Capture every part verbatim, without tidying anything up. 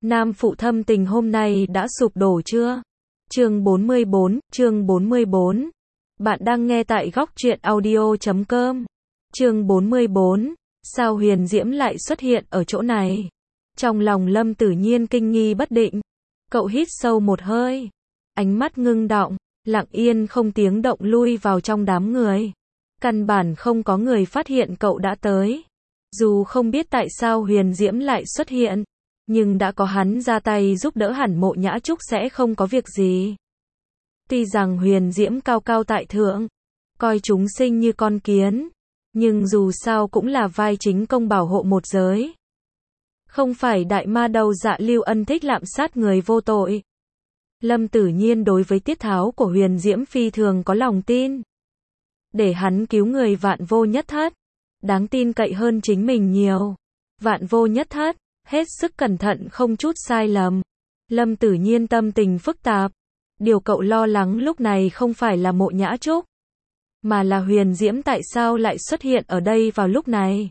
Nam phụ thâm tình hôm nay đã sụp đổ chưa? Chương bốn mươi bốn, chương bốn mươi bốn. Bạn đang nghe tại góc truyện audio chấm com. Chương bốn mươi bốn. Sao Huyền Diễm lại xuất hiện ở chỗ này? Trong lòng Lâm Tử Nhiên kinh nghi bất định. Cậu hít sâu một hơi, ánh mắt ngưng đọng, lặng yên không tiếng động lui vào trong đám người. Căn bản không có người phát hiện cậu đã tới. Dù không biết tại sao Huyền Diễm lại xuất hiện, nhưng đã có hắn ra tay giúp đỡ hẳn Mộ Nhã Trúc sẽ không có việc gì. Tuy rằng Huyền Diễm cao cao tại thượng, coi chúng sinh như con kiến, nhưng dù sao cũng là vai chính công bảo hộ một giới. Không phải đại ma đầu Dạ Lưu Ân thích lạm sát người vô tội. Lâm Tử Nhiên đối với tiết tháo của Huyền Diễm phi thường có lòng tin. Để hắn cứu người vạn vô nhất thất, đáng tin cậy hơn chính mình nhiều. Vạn vô nhất thất, hết sức cẩn thận không chút sai lầm. Lâm Tử Nhiên tâm tình phức tạp. Điều cậu lo lắng lúc này không phải là Mộ Nhã Trúc, mà là Huyền Diễm tại sao lại xuất hiện ở đây vào lúc này.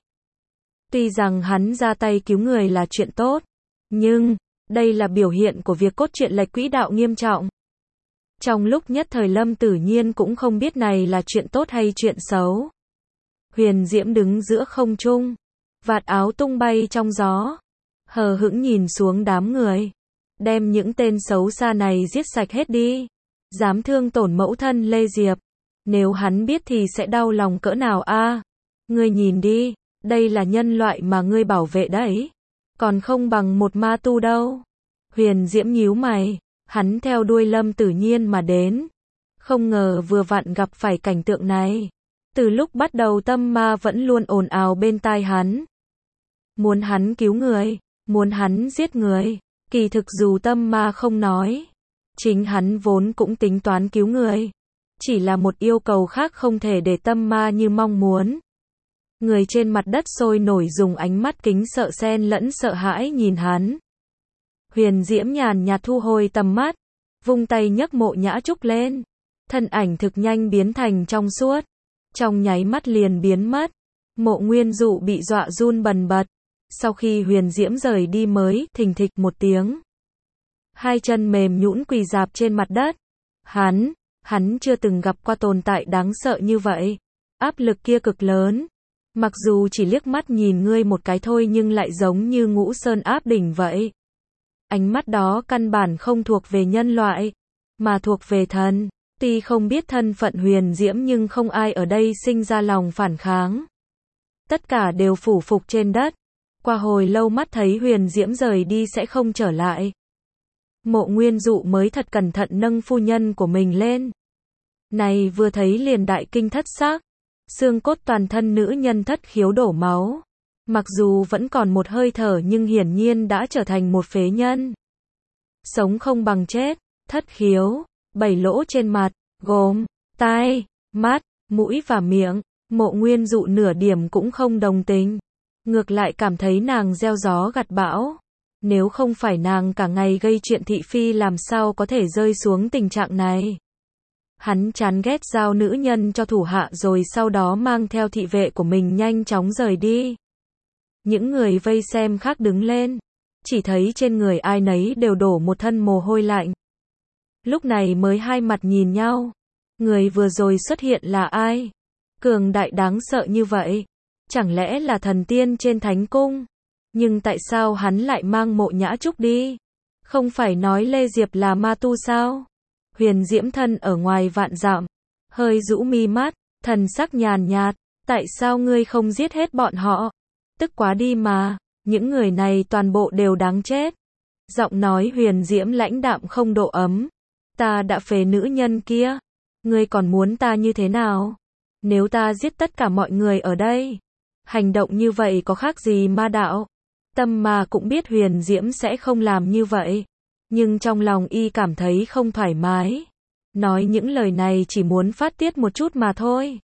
Tuy rằng hắn ra tay cứu người là chuyện tốt, nhưng đây là biểu hiện của việc cốt truyện lệch quỹ đạo nghiêm trọng. Trong lúc nhất thời Lâm Tử Nhiên cũng không biết này là chuyện tốt hay chuyện xấu. Huyền Diễm đứng giữa không trung, vạt áo tung bay trong gió, hờ hững nhìn xuống đám người. Đem những tên xấu xa này giết sạch hết đi. Dám thương tổn mẫu thân Lê Diệp, nếu hắn biết thì sẽ đau lòng cỡ nào a. À, ngươi nhìn đi, đây là nhân loại mà ngươi bảo vệ đấy, còn không bằng một ma tu đâu. Huyền Diễm nhíu mày, hắn theo đuôi Lâm Tử Nhiên mà đến. Không ngờ vừa vặn gặp phải cảnh tượng này. Từ lúc bắt đầu tâm ma vẫn luôn ồn ào bên tai hắn. Muốn hắn cứu người, muốn hắn giết người. Kỳ thực dù tâm ma không nói, chính hắn vốn cũng tính toán cứu người. Chỉ là một yêu cầu khác không thể để tâm ma như mong muốn. Người trên mặt đất sôi nổi dùng ánh mắt kính sợ xen lẫn sợ hãi nhìn hắn. Huyền Diễm nhàn nhạt thu hồi tầm mắt, vung tay nhấc Mộ Nhã Trúc lên. Thân ảnh thực nhanh biến thành trong suốt, trong nháy mắt liền biến mất. Mộ Nguyên Dụ bị dọa run bần bật. Sau khi Huyền Diễm rời đi mới thình thịch một tiếng, hai chân mềm nhũn quỳ rạp trên mặt đất. Hắn, hắn chưa từng gặp qua tồn tại đáng sợ như vậy. Áp lực kia cực lớn. Mặc dù chỉ liếc mắt nhìn ngươi một cái thôi nhưng lại giống như Ngũ Sơn áp đỉnh vậy. Ánh mắt đó căn bản không thuộc về nhân loại, mà thuộc về thần. Tuy không biết thân phận Huyền Diễm nhưng không ai ở đây sinh ra lòng phản kháng. Tất cả đều phủ phục trên đất. Qua hồi lâu mắt thấy Huyền Diễm rời đi sẽ không trở lại. Mộ Nguyên Dụ mới thật cẩn thận nâng phu nhân của mình lên. Này vừa thấy liền đại kinh thất xác. Xương cốt toàn thân nữ nhân thất khiếu đổ máu. Mặc dù vẫn còn một hơi thở nhưng hiển nhiên đã trở thành một phế nhân. Sống không bằng chết, thất khiếu, bảy lỗ trên mặt, gồm, tai, mắt, mũi và miệng. Mộ Nguyên Dụ nửa điểm cũng không đồng tình. Ngược lại cảm thấy nàng gieo gió gặt bão. Nếu không phải nàng cả ngày gây chuyện thị phi làm sao có thể rơi xuống tình trạng này. Hắn chán ghét giao nữ nhân cho thủ hạ rồi sau đó mang theo thị vệ của mình nhanh chóng rời đi. Những người vây xem khác đứng lên. Chỉ thấy trên người ai nấy đều đổ một thân mồ hôi lạnh. Lúc này mới hai mặt nhìn nhau. Người vừa rồi xuất hiện là ai? Cường đại đáng sợ như vậy. Chẳng lẽ là thần tiên trên thánh cung? Nhưng tại sao hắn lại mang Mộ Nhã Trúc đi? Không phải nói Lê Diệp là ma tu sao? Huyền Diễm thân ở ngoài vạn dặm, hơi rũ mi mắt, thần sắc nhàn nhạt. Tại sao ngươi không giết hết bọn họ? Tức quá đi mà, những người này toàn bộ đều đáng chết. Giọng nói Huyền Diễm lãnh đạm không độ ấm. Ta đã phế nữ nhân kia. Ngươi còn muốn ta như thế nào? Nếu ta giết tất cả mọi người ở đây, hành động như vậy có khác gì ma đạo? Tâm ma cũng biết Huyền Diễm sẽ không làm như vậy, nhưng trong lòng y cảm thấy không thoải mái. Nói những lời này chỉ muốn phát tiết một chút mà thôi.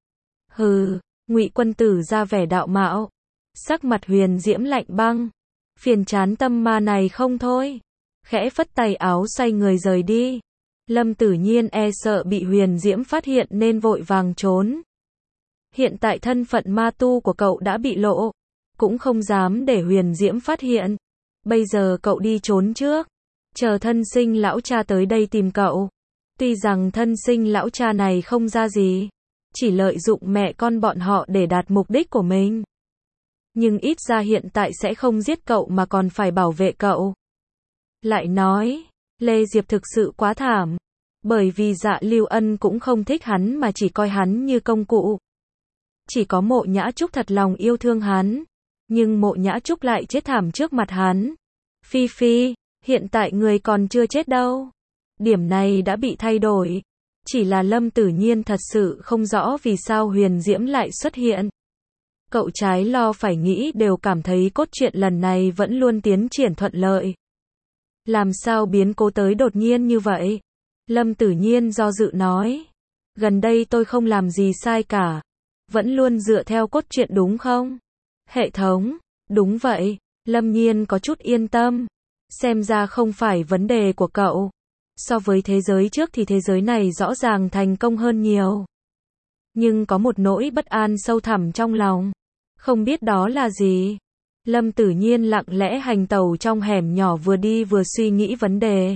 Hừ, Ngụy Quân Tử ra vẻ đạo mạo. Sắc mặt Huyền Diễm lạnh băng. Phiền chán tâm ma này không thôi. Khẽ phất tay áo xoay người rời đi. Lâm Tử Nhiên e sợ bị Huyền Diễm phát hiện nên vội vàng trốn. Hiện tại thân phận ma tu của cậu đã bị lộ, cũng không dám để Huyền Diễm phát hiện. Bây giờ cậu đi trốn trước. Chờ thân sinh lão cha tới đây tìm cậu. Tuy rằng thân sinh lão cha này không ra gì. Chỉ lợi dụng mẹ con bọn họ để đạt mục đích của mình. Nhưng ít ra hiện tại sẽ không giết cậu mà còn phải bảo vệ cậu. Lại nói, Lê Diệp thực sự quá thảm. Bởi vì Dạ Lưu Ân cũng không thích hắn mà chỉ coi hắn như công cụ. Chỉ có Mộ Nhã Trúc thật lòng yêu thương hắn. Nhưng Mộ Nhã Trúc lại chết thảm trước mặt hắn. Phi Phi, hiện tại người còn chưa chết đâu. Điểm này đã bị thay đổi. Chỉ là Lâm Tử Nhiên thật sự không rõ vì sao Huyền Diễm lại xuất hiện. Cậu trái lo phải nghĩ đều cảm thấy cốt truyện lần này vẫn luôn tiến triển thuận lợi. Làm sao biến cố tới đột nhiên như vậy? Lâm Tử Nhiên do dự nói. Gần đây tôi không làm gì sai cả. Vẫn luôn dựa theo cốt truyện đúng không? Hệ thống, đúng vậy. Lâm Nhiên có chút yên tâm. Xem ra không phải vấn đề của cậu. So với thế giới trước thì thế giới này rõ ràng thành công hơn nhiều. Nhưng có một nỗi bất an sâu thẳm trong lòng. Không biết đó là gì? Lâm Tử Nhiên lặng lẽ hành tẩu trong hẻm nhỏ vừa đi vừa suy nghĩ vấn đề.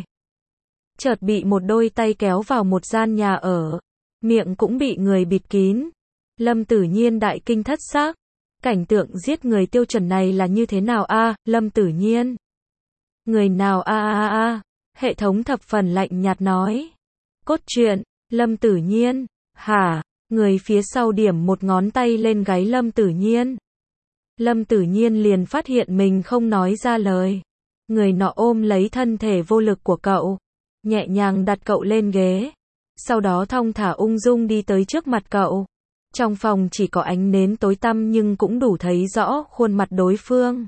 Chợt bị một đôi tay kéo vào một gian nhà ở. Miệng cũng bị người bịt kín. Lâm Tử Nhiên đại kinh thất xác. Cảnh tượng giết người tiêu chuẩn này là như thế nào a? À, Lâm Tử Nhiên. Người nào a a a a? Hệ thống thập phần lạnh nhạt nói. Cốt truyện, Lâm Tử Nhiên. Hả? Người phía sau điểm một ngón tay lên gáy Lâm Tử Nhiên. Lâm Tử Nhiên liền phát hiện mình không nói ra lời. Người nọ ôm lấy thân thể vô lực của cậu. Nhẹ nhàng đặt cậu lên ghế. Sau đó thong thả ung dung đi tới trước mặt cậu. Trong phòng chỉ có ánh nến tối tăm nhưng cũng đủ thấy rõ khuôn mặt đối phương.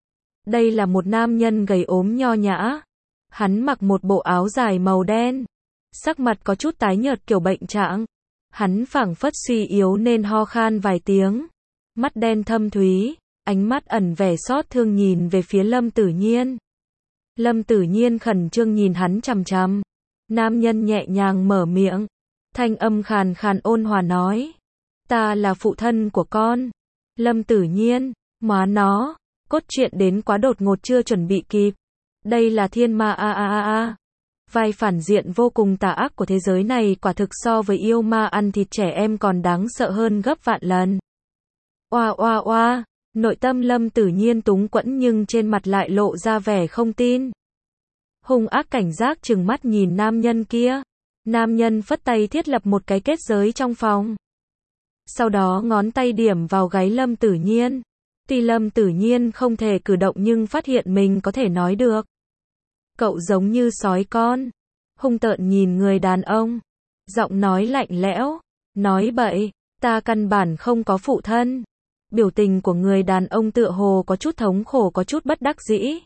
Đây là một nam nhân gầy ốm nho nhã. Hắn mặc một bộ áo dài màu đen. Sắc mặt có chút tái nhợt kiểu bệnh trạng. Hắn phảng phất suy yếu nên ho khan vài tiếng. Mắt đen thâm thúy, ánh mắt ẩn vẻ xót thương nhìn về phía Lâm Tử Nhiên. Lâm Tử Nhiên khẩn trương nhìn hắn chằm chằm. Nam nhân nhẹ nhàng mở miệng. Thanh âm khàn khàn ôn hòa nói. Ta là phụ thân của con. Lâm Tử Nhiên, má nó, cốt truyện đến quá đột ngột chưa chuẩn bị kịp. Đây là thiên ma a a a a. Vai phản diện vô cùng tà ác của thế giới này quả thực so với yêu ma ăn thịt trẻ em còn đáng sợ hơn gấp vạn lần. Oa oa oa, nội tâm Lâm Tử Nhiên túng quẫn nhưng trên mặt lại lộ ra vẻ không tin. Hung ác cảnh giác trừng mắt nhìn nam nhân kia. Nam nhân phất tay thiết lập một cái kết giới trong phòng. Sau đó ngón tay điểm vào gáy Lâm Tử Nhiên. Tuy Lâm Tử Nhiên không thể cử động nhưng phát hiện mình có thể nói được. Cậu giống như sói con. Hung tợn nhìn người đàn ông. Giọng nói lạnh lẽo. Nói bậy, ta căn bản không có phụ thân. Biểu tình của người đàn ông tựa hồ có chút thống khổ có chút bất đắc dĩ.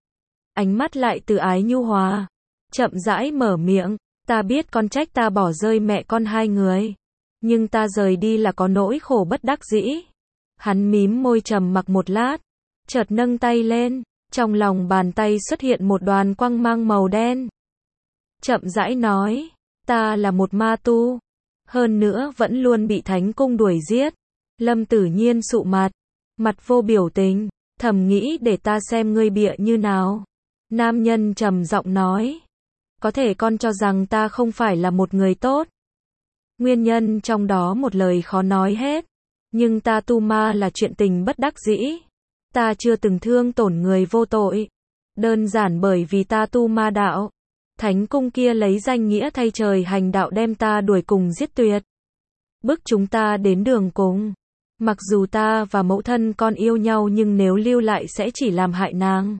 Ánh mắt lại từ ái nhu hòa. Chậm rãi mở miệng. Ta biết con trách ta bỏ rơi mẹ con hai người. Nhưng ta rời đi là có nỗi khổ bất đắc dĩ. Hắn mím môi trầm mặc một lát. Chợt nâng tay lên. Trong lòng bàn tay xuất hiện một đoàn quang mang màu đen. Chậm rãi nói. Ta là một ma tu. Hơn nữa vẫn luôn bị Thánh Cung đuổi giết. Lâm Tử Nhiên sụ mặt. Mặt vô biểu tình. Thầm nghĩ để ta xem ngươi bịa như nào. Nam nhân trầm giọng nói. Có thể con cho rằng ta không phải là một người tốt. Nguyên nhân trong đó một lời khó nói hết. Nhưng ta tu ma là chuyện tình bất đắc dĩ. Ta chưa từng thương tổn người vô tội. Đơn giản bởi vì ta tu ma đạo. Thánh Cung kia lấy danh nghĩa thay trời hành đạo đem ta đuổi cùng giết tuyệt. Bức chúng ta đến đường cùng. Mặc dù ta và mẫu thân con yêu nhau nhưng nếu lưu lại sẽ chỉ làm hại nàng.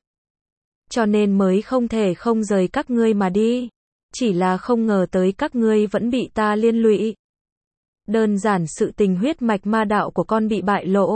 Cho nên mới không thể không rời các ngươi mà đi. Chỉ là không ngờ tới các ngươi vẫn bị ta liên lụy. Đơn giản sự tình huyết mạch ma đạo của con bị bại lộ.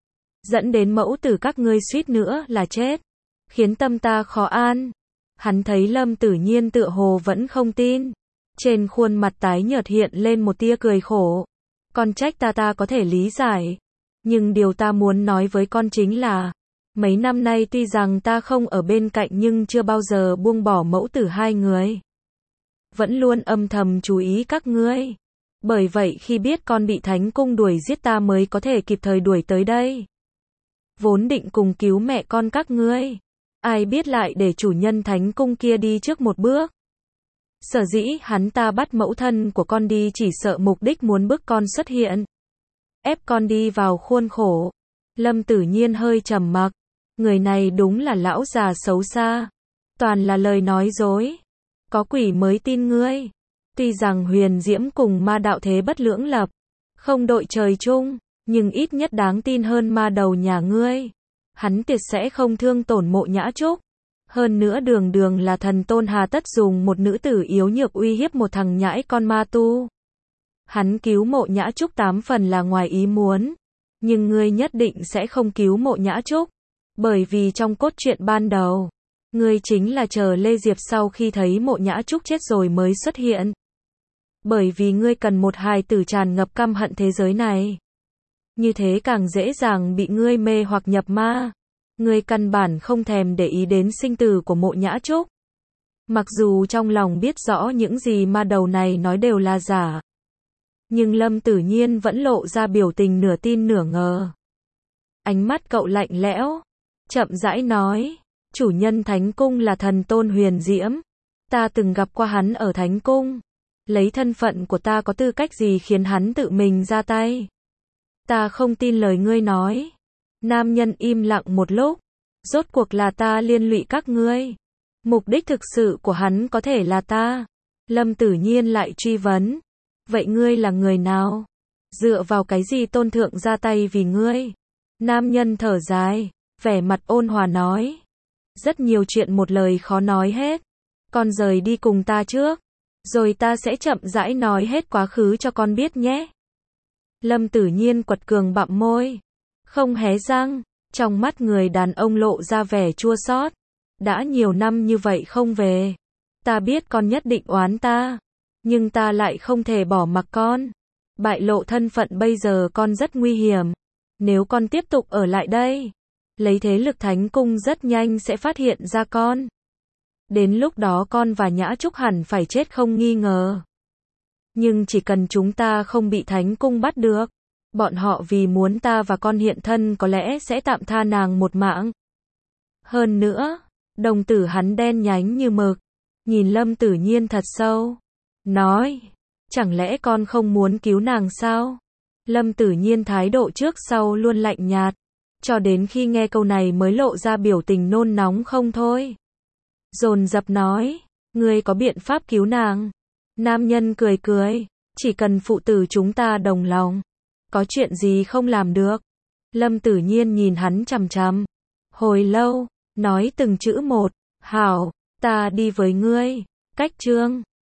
Dẫn đến mẫu tử các ngươi suýt nữa là chết. Khiến tâm ta khó an. Hắn thấy Lâm Tử Nhiên tựa hồ vẫn không tin. Trên khuôn mặt tái nhợt hiện lên một tia cười khổ. Con trách ta ta có thể lý giải. Nhưng điều ta muốn nói với con chính là. Mấy năm nay tuy rằng ta không ở bên cạnh nhưng chưa bao giờ buông bỏ mẫu tử hai người. Vẫn luôn âm thầm chú ý các ngươi. Bởi vậy khi biết con bị Thánh Cung đuổi giết ta mới có thể kịp thời đuổi tới đây. Vốn định cùng cứu mẹ con các ngươi. ai biết lại để chủ nhân thánh cung kia đi trước một bước. Sở dĩ hắn ta bắt mẫu thân của con đi chỉ sợ mục đích muốn bức con xuất hiện. Ép con đi vào khuôn khổ. Lâm Tử Nhiên hơi trầm mặc. Người này đúng là lão già xấu xa. Toàn là lời nói dối. Có quỷ mới tin ngươi. Tuy rằng huyền diễm cùng ma đạo thế bất lưỡng lập. Không đội trời chung. Nhưng ít nhất đáng tin hơn ma đầu nhà ngươi. Hắn tuyệt sẽ không thương tổn Mộ Nhã Trúc. Hơn nữa đường đường là thần tôn hà tất dùng một nữ tử yếu nhược uy hiếp một thằng nhãi con ma tu. Hắn cứu Mộ Nhã Trúc tám phần là ngoài ý muốn. Nhưng ngươi nhất định sẽ không cứu Mộ Nhã Trúc. Bởi vì trong cốt truyện ban đầu, ngươi chính là chờ Lê Diệp sau khi thấy Mộ Nhã Trúc chết rồi mới xuất hiện. Bởi vì ngươi cần một hài tử tràn ngập căm hận thế giới này. Như thế càng dễ dàng bị ngươi mê hoặc nhập ma. Ngươi căn bản không thèm để ý đến sinh tử của Mộ Nhã Trúc. Mặc dù trong lòng biết rõ những gì ma đầu này nói đều là giả. Nhưng Lâm Tử Nhiên vẫn lộ ra biểu tình nửa tin nửa ngờ. Ánh mắt cậu lạnh lẽo. Chậm rãi nói. Chủ nhân thánh cung là thần tôn huyền diễm. Ta từng gặp qua hắn ở thánh cung. Lấy thân phận của ta có tư cách gì khiến hắn tự mình ra tay. Ta không tin lời ngươi nói. Nam nhân im lặng một lúc. Rốt cuộc là ta liên lụy các ngươi. Mục đích thực sự của hắn có thể là ta. Lâm Tử Nhiên lại truy vấn. Vậy ngươi là người nào? Dựa vào cái gì tôn thượng ra tay vì ngươi? Nam nhân thở dài, vẻ mặt ôn hòa nói. Rất nhiều chuyện một lời khó nói hết. Con rời đi cùng ta trước. Rồi ta sẽ chậm rãi nói hết quá khứ cho con biết nhé. Lâm Tử Nhiên quật cường bặm môi. Không hé răng. Trong mắt người đàn ông lộ ra vẻ chua xót. Đã nhiều năm như vậy không về. Ta biết con nhất định oán ta. Nhưng ta lại không thể bỏ mặc con. Bại lộ thân phận bây giờ con rất nguy hiểm. Nếu con tiếp tục ở lại đây, lấy thế lực thánh cung rất nhanh sẽ phát hiện ra con. Đến lúc đó con và Nhã Trúc hẳn phải chết không nghi ngờ. Nhưng chỉ cần chúng ta không bị thánh cung bắt được, bọn họ vì muốn ta và con hiện thân có lẽ sẽ tạm tha nàng một mạng. Hơn nữa, đồng tử hắn đen nhánh như mực, nhìn Lâm Tử Nhiên thật sâu. Nói, chẳng lẽ con không muốn cứu nàng sao? Lâm Tử Nhiên thái độ trước sau luôn lạnh nhạt, cho đến khi nghe câu này mới lộ ra biểu tình nôn nóng không thôi. Dồn dập nói, ngươi có biện pháp cứu nàng? Nam nhân cười cười, chỉ cần phụ tử chúng ta đồng lòng, có chuyện gì không làm được? Lâm Tử Nhiên nhìn hắn chằm chằm, hồi lâu, nói từng chữ một, hảo, ta đi với ngươi. Cách chương